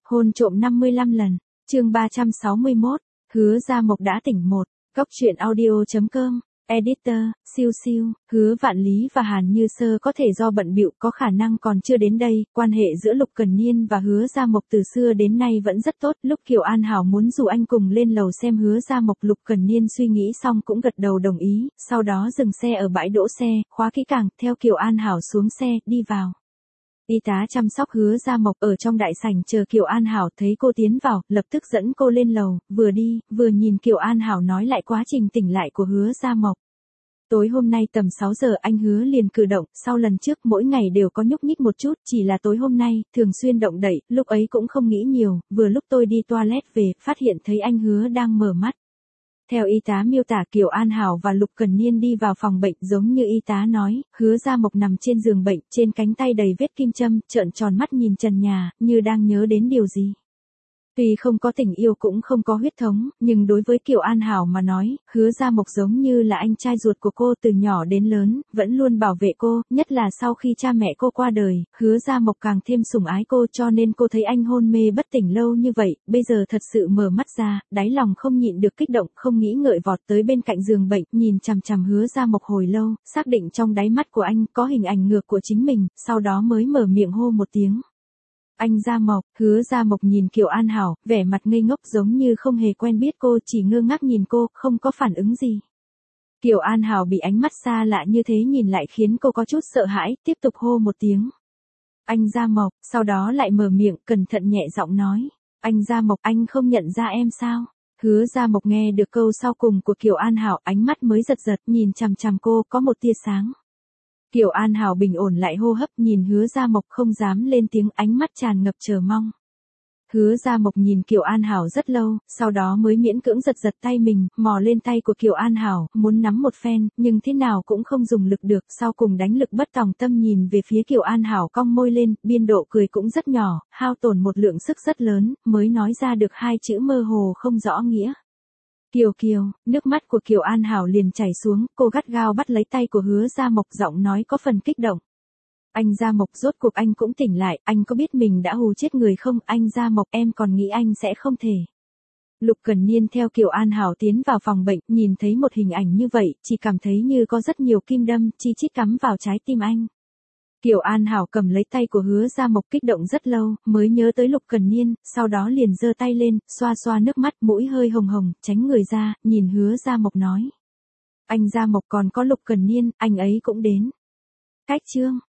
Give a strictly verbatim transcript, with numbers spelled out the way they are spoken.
Hôn trộm năm mươi lăm lần, chương ba trăm sáu mươi mốt, Hứa Gia Mộc đã tỉnh một, Cóc truyện audio chấm com, editor, siêu siêu, Hứa Vạn Lý và Hàn Như Sơ có thể do bận bịu có khả năng còn chưa đến đây, quan hệ giữa Lục Cẩn Niên và Hứa Gia Mộc từ xưa đến nay vẫn rất tốt, lúc Kiều An Hảo muốn rủ anh cùng lên lầu xem Hứa Gia Mộc, Lục Cẩn Niên suy nghĩ xong cũng gật đầu đồng ý, sau đó dừng xe ở bãi đỗ xe, khóa kỹ càng, theo Kiều An Hảo xuống xe, đi vào. Y tá chăm sóc Hứa Gia Mộc ở trong đại sảnh chờ Kiều An Hảo thấy cô tiến vào, lập tức dẫn cô lên lầu, vừa đi, vừa nhìn Kiều An Hảo nói lại quá trình tỉnh lại của Hứa Gia Mộc. Tối hôm nay tầm sáu giờ anh Hứa liền cử động, sau lần trước mỗi ngày đều có nhúc nhích một chút, chỉ là tối hôm nay, thường xuyên động đậy, lúc ấy cũng không nghĩ nhiều, vừa lúc tôi đi toilet về, phát hiện thấy anh Hứa đang mở mắt. Theo y tá miêu tả, Kiều An Hảo và Lục Cẩn Niên đi vào phòng bệnh giống như y tá nói, Hứa Gia Mộc nằm trên giường bệnh, trên cánh tay đầy vết kim châm, trợn tròn mắt nhìn trần nhà, như đang nhớ đến điều gì. Tuy không có tình yêu cũng không có huyết thống, nhưng đối với Kiều An Hảo mà nói, Hứa Gia Mộc giống như là anh trai ruột của cô từ nhỏ đến lớn, vẫn luôn bảo vệ cô, nhất là sau khi cha mẹ cô qua đời, Hứa Gia Mộc càng thêm sủng ái cô, cho nên cô thấy anh hôn mê bất tỉnh lâu như vậy, bây giờ thật sự mở mắt ra, đáy lòng không nhịn được kích động, không nghĩ ngợi vọt tới bên cạnh giường bệnh, nhìn chằm chằm Hứa Gia Mộc hồi lâu, xác định trong đáy mắt của anh có hình ảnh ngược của chính mình, sau đó mới mở miệng hô một tiếng. Anh Gia Mộc. Hứa Gia Mộc nhìn Kiều An Hảo, vẻ mặt ngây ngốc giống như không hề quen biết cô, chỉ ngơ ngác nhìn cô, không có phản ứng gì. Kiều An Hảo bị ánh mắt xa lạ như thế nhìn lại khiến cô có chút sợ hãi, tiếp tục hô một tiếng. Anh Gia Mộc, sau đó lại mở miệng, cẩn thận nhẹ giọng nói. Anh Gia Mộc, anh không nhận ra em sao? Hứa Gia Mộc nghe được câu sau cùng của Kiều An Hảo, ánh mắt mới giật giật, nhìn chằm chằm cô, có một tia sáng. Kiều An Hảo bình ổn lại hô hấp, nhìn Hứa Gia Mộc không dám lên tiếng, ánh mắt tràn ngập chờ mong. Hứa Gia Mộc nhìn Kiều An Hảo rất lâu, sau đó mới miễn cưỡng giật giật tay mình, mò lên tay của Kiều An Hảo, muốn nắm một phen, nhưng thế nào cũng không dùng lực được, sau cùng đánh lực bất tòng tâm nhìn về phía Kiều An Hảo cong môi lên, biên độ cười cũng rất nhỏ, hao tổn một lượng sức rất lớn, mới nói ra được hai chữ mơ hồ không rõ nghĩa. Kiều Kiều, nước mắt của Kiều An Hảo liền chảy xuống, cô gắt gao bắt lấy tay của Hứa Gia Mộc, giọng nói có phần kích động. Anh Gia Mộc, rốt cuộc anh cũng tỉnh lại, anh có biết mình đã hù chết người không? Anh Gia Mộc, em còn nghĩ anh sẽ không thể. Lục Cẩn Niên theo Kiều An Hảo tiến vào phòng bệnh, nhìn thấy một hình ảnh như vậy, chỉ cảm thấy như có rất nhiều kim đâm, chi chít cắm vào trái tim anh. Kiều An Hảo cầm lấy tay của Hứa Gia Mộc kích động rất lâu, mới nhớ tới Lục Cẩn Niên, sau đó liền giơ tay lên, xoa xoa nước mắt, mũi hơi hồng hồng, tránh người ra, nhìn Hứa Gia Mộc nói. Anh Gia Mộc, còn có Lục Cẩn Niên, anh ấy cũng đến. Cách chương.